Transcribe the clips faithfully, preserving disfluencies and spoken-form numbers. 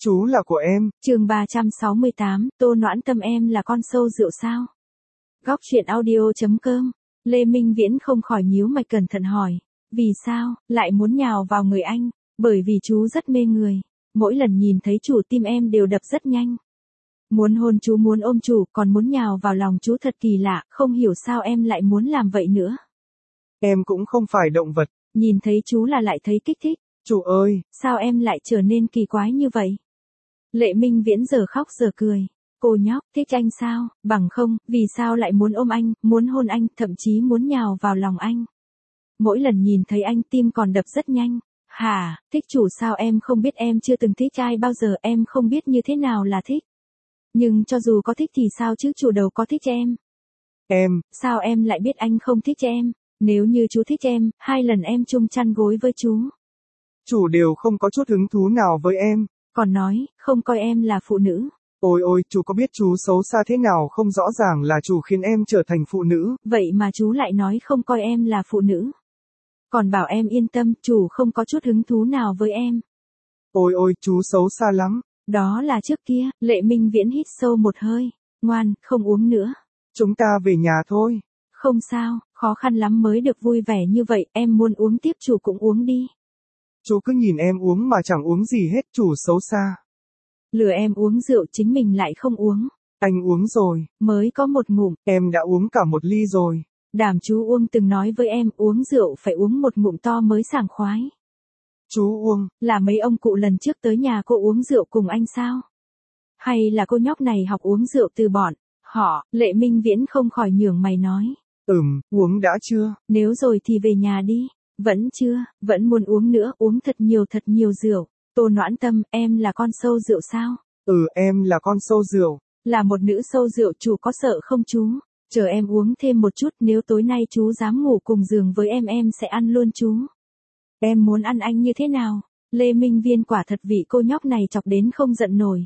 Chú là của em. Chương ba trăm sáu mươi tám, Tô Noãn Tâm em là con sâu rượu sao? Góc truyện audio chấm com. Lê Minh Viễn không khỏi nhíu mày cẩn thận hỏi, vì sao lại muốn nhào vào người anh? Bởi vì chú rất mê người, mỗi lần nhìn thấy chủ tim em đều đập rất nhanh. Muốn hôn chú, muốn ôm chủ, còn muốn nhào vào lòng chú, thật kỳ lạ, không hiểu sao em lại muốn làm vậy nữa. Em cũng không phải động vật. Nhìn thấy chú là lại thấy kích thích. Chủ ơi, sao em lại trở nên kỳ quái như vậy? Lệ Minh Viễn giờ khóc giờ cười. Cô nhóc, thích anh sao? Bằng không, vì sao lại muốn ôm anh, muốn hôn anh, thậm chí muốn nhào vào lòng anh? Mỗi lần nhìn thấy anh tim còn đập rất nhanh. Hả, thích chủ sao? Em không biết, em chưa từng thích ai bao giờ, em không biết như thế nào là thích. Nhưng cho dù có thích thì sao chứ, chủ đầu có thích em. Em, sao em lại biết anh không thích em? Nếu như chú thích em, hai lần em chung chăn gối với chú. Chủ đều không có chút hứng thú nào với em. Còn nói, không coi em là phụ nữ. Ôi ôi, chú có biết chú xấu xa thế nào không? Rõ ràng là chủ khiến em trở thành phụ nữ. Vậy mà chú lại nói không coi em là phụ nữ. Còn bảo em yên tâm, chủ không có chút hứng thú nào với em. Ôi ôi, chú xấu xa lắm. Đó là trước kia. Lệ Minh Viễn hít sâu một hơi. Ngoan, không uống nữa. Chúng ta về nhà thôi. Không sao, khó khăn lắm mới được vui vẻ như vậy, em muốn uống tiếp chủ cũng uống đi. Chú cứ nhìn em uống mà chẳng uống gì hết, chủ xấu xa. Lừa em uống rượu chính mình lại không uống. Anh uống rồi. Mới có một ngụm. Em đã uống cả một ly rồi. Đàm chú Uông từng nói với em uống rượu phải uống một ngụm to mới sảng khoái. Chú Uông, là mấy ông cụ lần trước tới nhà cô uống rượu cùng anh sao? Hay là cô nhóc này học uống rượu từ bọn họ? Lệ Minh Viễn không khỏi nhướng mày nói. Ừm, uống đã chưa? Nếu rồi thì về nhà đi. Vẫn chưa, vẫn muốn uống nữa, uống thật nhiều thật nhiều rượu. Tô Noãn Tâm, em là con sâu rượu sao? Ừ, em là con sâu rượu. Là một nữ sâu rượu, chủ có sợ không chú? Chờ em uống thêm một chút, nếu tối nay chú dám ngủ cùng giường với em em sẽ ăn luôn chú. Em muốn ăn anh như thế nào? Lê Minh Viên quả thật vị cô nhóc này chọc đến không giận nổi.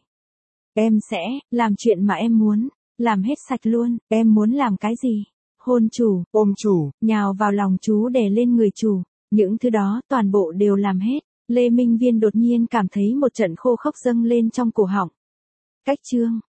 Em sẽ làm chuyện mà em muốn, làm hết sạch luôn. Em muốn làm cái gì? Hôn chủ, ôm chủ, nhào vào lòng chú, đè lên người chủ. Những thứ đó toàn bộ đều làm hết. Lê Minh Viên đột nhiên cảm thấy một trận khô khốc dâng lên trong cổ họng. Cách chương